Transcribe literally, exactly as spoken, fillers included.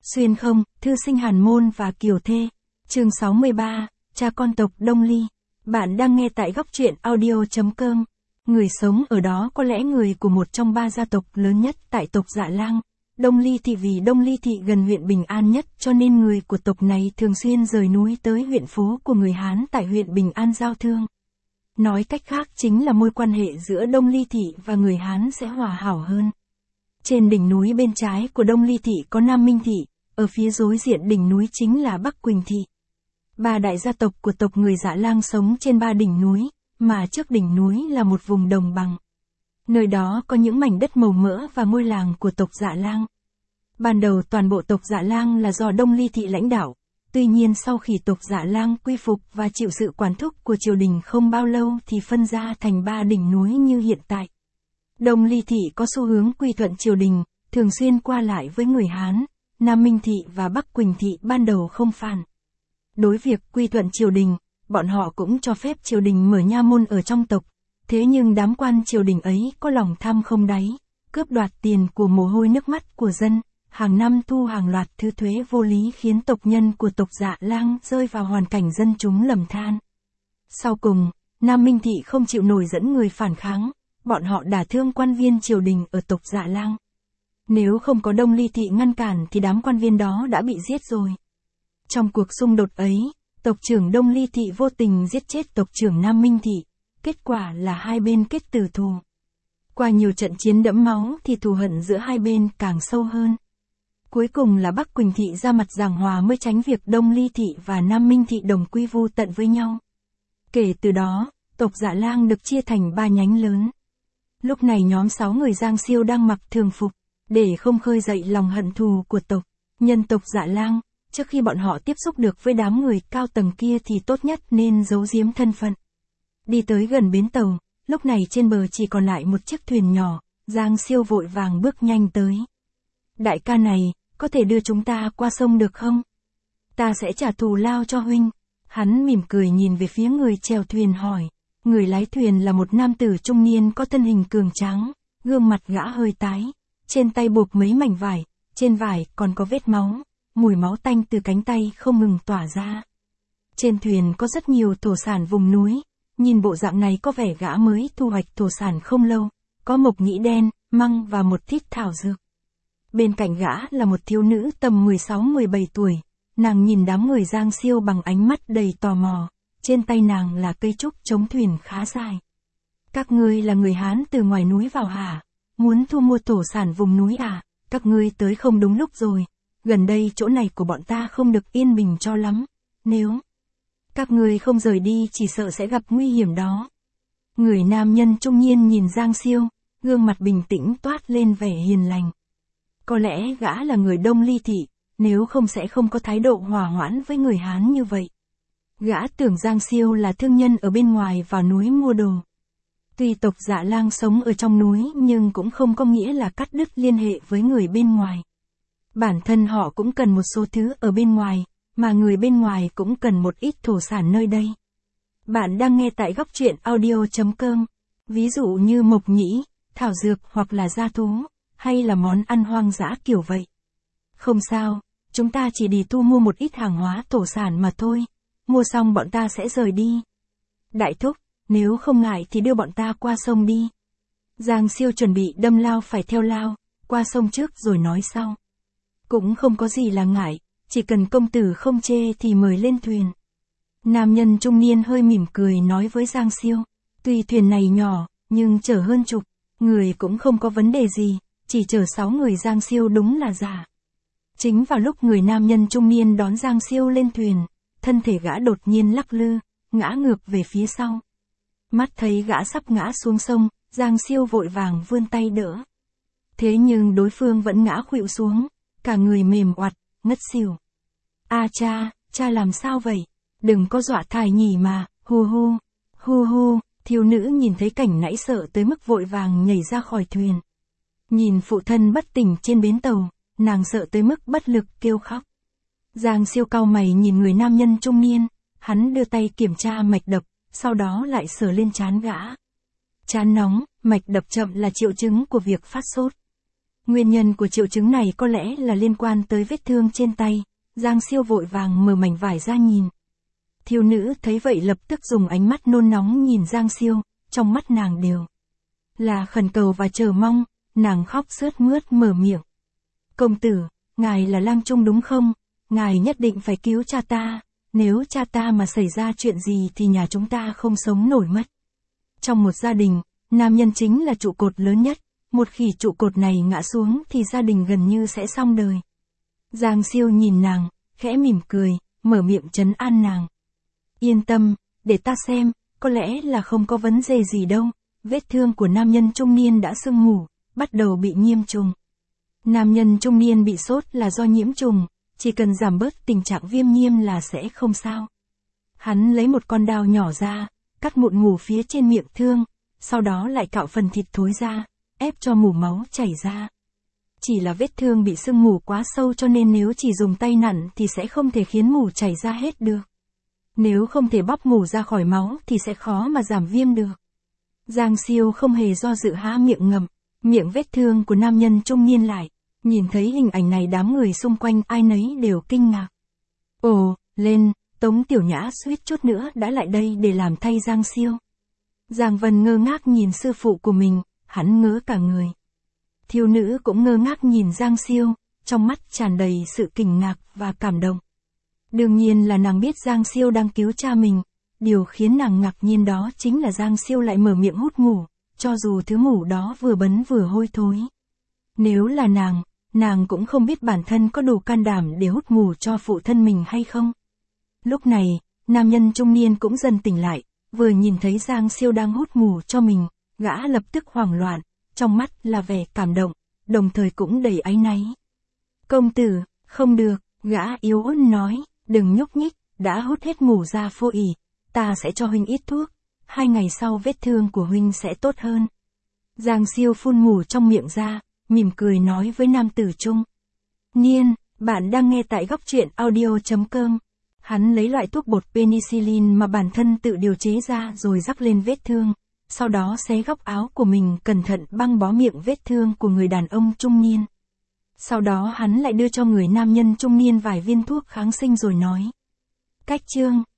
Xuyên không, thư sinh Hàn Môn và Kiều Thê. Chương sáu mươi ba, cha con tộc Đông Ly. Bạn đang nghe tại góc truyện audio chấm com. Người sống ở đó có lẽ người của một trong ba gia tộc lớn nhất tại tộc Dạ Lang, Đông Ly thị. Vì Đông Ly thị gần huyện Bình An nhất cho nên người của tộc này thường xuyên rời núi tới huyện phố của người Hán tại huyện Bình An giao thương. Nói cách khác chính là mối quan hệ giữa Đông Ly thị và người Hán sẽ hòa hảo hơn. Trên đỉnh núi bên trái của Đông Ly thị có Nam Minh thị, ở phía đối diện đỉnh núi chính là Bắc Quỳnh thị. Ba đại gia tộc của tộc người Dạ Lang sống trên ba đỉnh núi, mà trước đỉnh núi là một vùng đồng bằng. Nơi đó có những mảnh đất màu mỡ và ngôi làng của tộc Dạ Lang. Ban đầu toàn bộ tộc Dạ Lang là do Đông Ly thị lãnh đạo, tuy nhiên sau khi tộc Dạ Lang quy phục và chịu sự quản thúc của triều đình không bao lâu thì phân ra thành ba đỉnh núi như hiện tại. Đông Ly thị có xu hướng quy thuận triều đình, thường xuyên qua lại với người Hán. Nam Minh thị và Bắc Quỳnh thị ban đầu không phản đối việc quy thuận triều đình, bọn họ cũng cho phép triều đình mở nha môn ở trong tộc. Thế nhưng đám quan triều đình ấy có lòng tham không đáy, cướp đoạt tiền của mồ hôi nước mắt của dân, hàng năm thu hàng loạt thứ thuế vô lý khiến tộc nhân của tộc Dạ Lang rơi vào hoàn cảnh dân chúng lầm than. Sau cùng, Nam Minh thị không chịu nổi dẫn người phản kháng, bọn họ đả thương quan viên triều đình ở tộc Dạ Lang. Nếu không có Đông Ly thị ngăn cản thì đám quan viên đó đã bị giết rồi. Trong cuộc xung đột ấy, tộc trưởng Đông Ly thị vô tình giết chết tộc trưởng Nam Minh thị, kết quả là hai bên kết tử thù. Qua nhiều trận chiến đẫm máu thì thù hận giữa hai bên càng sâu hơn. Cuối cùng là Bắc Quỳnh thị ra mặt giảng hòa mới tránh việc Đông Ly thị và Nam Minh thị đồng quy vu tận với nhau. Kể từ đó, tộc Dạ Lang được chia thành ba nhánh lớn. Lúc này nhóm sáu người Giang Siêu đang mặc thường phục, để không khơi dậy lòng hận thù của tộc nhân tộc Dạ Lang. Trước khi bọn họ tiếp xúc được với đám người cao tầng kia thì tốt nhất nên giấu giếm thân phận. Đi tới gần bến tàu, lúc này trên bờ chỉ còn lại một chiếc thuyền nhỏ, Giang Siêu vội vàng bước nhanh tới. Đại ca này, có thể đưa chúng ta qua sông được không? Ta sẽ trả thù lao cho huynh. Hắn mỉm cười nhìn về phía người chèo thuyền hỏi. Người lái thuyền là một nam tử trung niên có thân hình cường tráng, gương mặt gã hơi tái, trên tay buộc mấy mảnh vải, trên vải còn có vết máu. Mùi máu tanh từ cánh tay không ngừng tỏa ra. Trên thuyền có rất nhiều thổ sản vùng núi, nhìn bộ dạng này có vẻ gã mới thu hoạch thổ sản không lâu, có mộc nhĩ đen, măng và một thít thảo dược. Bên cạnh gã là một thiếu nữ tầm mười sáu mười bảy tuổi, nàng nhìn đám người Giang Siêu bằng ánh mắt đầy tò mò, trên tay nàng là cây trúc chống thuyền khá dài. Các ngươi là người Hán từ ngoài núi vào hả? Muốn thu mua thổ sản vùng núi à? Các ngươi tới không đúng lúc rồi. Gần đây chỗ này của bọn ta không được yên bình cho lắm, nếu các ngươi không rời đi chỉ sợ sẽ gặp nguy hiểm đó. Người nam nhân trung niên nhìn Giang Siêu, gương mặt bình tĩnh toát lên vẻ hiền lành. Có lẽ gã là người Đông Ly thị, nếu không sẽ không có thái độ hòa hoãn với người Hán như vậy. Gã tưởng Giang Siêu là thương nhân ở bên ngoài vào núi mua đồ. Tuy tộc Dạ Lang sống ở trong núi nhưng cũng không có nghĩa là cắt đứt liên hệ với người bên ngoài. Bản thân họ cũng cần một số thứ ở bên ngoài, mà người bên ngoài cũng cần một ít thổ sản nơi đây. Bạn đang nghe tại góc truyện audio chấm com. Ví dụ như mộc nhĩ, thảo dược hoặc là gia thú, hay là món ăn hoang dã kiểu vậy. Không sao, chúng ta chỉ đi thu mua một ít hàng hóa thổ sản mà thôi. Mua xong bọn ta sẽ rời đi. Đại thúc, nếu không ngại thì đưa bọn ta qua sông đi. Giang Siêu chuẩn bị đâm lao phải theo lao, qua sông trước rồi nói sau. Cũng không có gì là ngại, chỉ cần công tử không chê thì mời lên thuyền. Nam nhân trung niên hơi mỉm cười nói với Giang Siêu, tuy thuyền này nhỏ, nhưng chở hơn chục, người cũng không có vấn đề gì, chỉ chở sáu người Giang Siêu đúng là giả. Chính vào lúc người nam nhân trung niên đón Giang Siêu lên thuyền, thân thể gã đột nhiên lắc lư, ngã ngược về phía sau. Mắt thấy gã sắp ngã xuống sông, Giang Siêu vội vàng vươn tay đỡ. Thế nhưng đối phương vẫn ngã khuỵu xuống. Cả người mềm oặt, ngất xỉu. A à cha, cha làm sao vậy? Đừng có dọa thải nhỉ mà, hu hu, hu hu, thiếu nữ nhìn thấy cảnh nãy sợ tới mức vội vàng nhảy ra khỏi thuyền. Nhìn phụ thân bất tỉnh trên bến tàu, nàng sợ tới mức bất lực kêu khóc. Giang Siêu cau mày nhìn người nam nhân trung niên, hắn đưa tay kiểm tra mạch đập, sau đó lại sờ lên trán gã. Trán nóng, mạch đập chậm là triệu chứng của việc phát sốt. Nguyên nhân của triệu chứng này có lẽ là liên quan tới vết thương trên tay. Giang Siêu vội vàng mở mảnh vải ra nhìn. Thiếu nữ thấy vậy lập tức dùng ánh mắt nôn nóng nhìn Giang Siêu, trong mắt nàng đều là khẩn cầu và chờ mong, nàng khóc sướt mướt mở miệng. Công tử, ngài là lang trung đúng không? Ngài nhất định phải cứu cha ta, nếu cha ta mà xảy ra chuyện gì thì nhà chúng ta không sống nổi mất. Trong một gia đình, nam nhân chính là trụ cột lớn nhất, một khi trụ cột này ngã xuống thì gia đình gần như sẽ xong đời. Giang Siêu nhìn nàng, khẽ mỉm cười, mở miệng trấn an nàng. Yên tâm, để ta xem, có lẽ là không có vấn đề gì đâu. Vết thương của nam nhân trung niên đã sưng mủ, bắt đầu bị nhiễm trùng. Nam nhân trung niên bị sốt là do nhiễm trùng, chỉ cần giảm bớt tình trạng viêm nhiễm là sẽ không sao. Hắn lấy một con dao nhỏ ra, cắt mụn mủ phía trên miệng thương, sau đó lại cạo phần thịt thối ra, ép cho mủ máu chảy ra. Chỉ là vết thương bị sưng mủ quá sâu cho nên nếu chỉ dùng tay nặn thì sẽ không thể khiến mủ chảy ra hết được. Nếu không thể bóc mủ ra khỏi máu thì sẽ khó mà giảm viêm được. Giang Siêu không hề do dự há miệng ngậm, miệng vết thương của nam nhân trung niên lại. Nhìn thấy hình ảnh này đám người xung quanh ai nấy đều kinh ngạc. Ồ, lên, Tống Tiểu Nhã suýt chút nữa đã lại đây để làm thay Giang Siêu. Giang Vân ngơ ngác nhìn sư phụ của mình, hắn ngớ cả người. Thiếu nữ cũng ngơ ngác nhìn Giang Siêu, trong mắt tràn đầy sự kinh ngạc và cảm động. Đương nhiên là nàng biết Giang Siêu đang cứu cha mình, điều khiến nàng ngạc nhiên đó chính là Giang Siêu lại mở miệng hút mủ, cho dù thứ mủ đó vừa bấn vừa hôi thối. Nếu là nàng, nàng cũng không biết bản thân có đủ can đảm để hút mủ cho phụ thân mình hay không. Lúc này, nam nhân trung niên cũng dần tỉnh lại, vừa nhìn thấy Giang Siêu đang hút mủ cho mình, gã lập tức hoảng loạn, trong mắt là vẻ cảm động, đồng thời cũng đầy áy náy. Công tử, không được, gã yếu ớt nói, đừng nhúc nhích, đã hút hết mủ ra phô ỉ, ta sẽ cho huynh ít thuốc, hai ngày sau vết thương của huynh sẽ tốt hơn. Giang Siêu phun mủ trong miệng ra, mỉm cười nói với nam tử trung niên, bạn đang nghe tại góc truyện audio chấm com. Hắn lấy loại thuốc bột penicillin mà bản thân tự điều chế ra rồi rắc lên vết thương, sau đó xé góc áo của mình cẩn thận băng bó miệng vết thương của người đàn ông trung niên. Sau đó hắn lại đưa cho người nam nhân trung niên vài viên thuốc kháng sinh rồi nói. Cách chương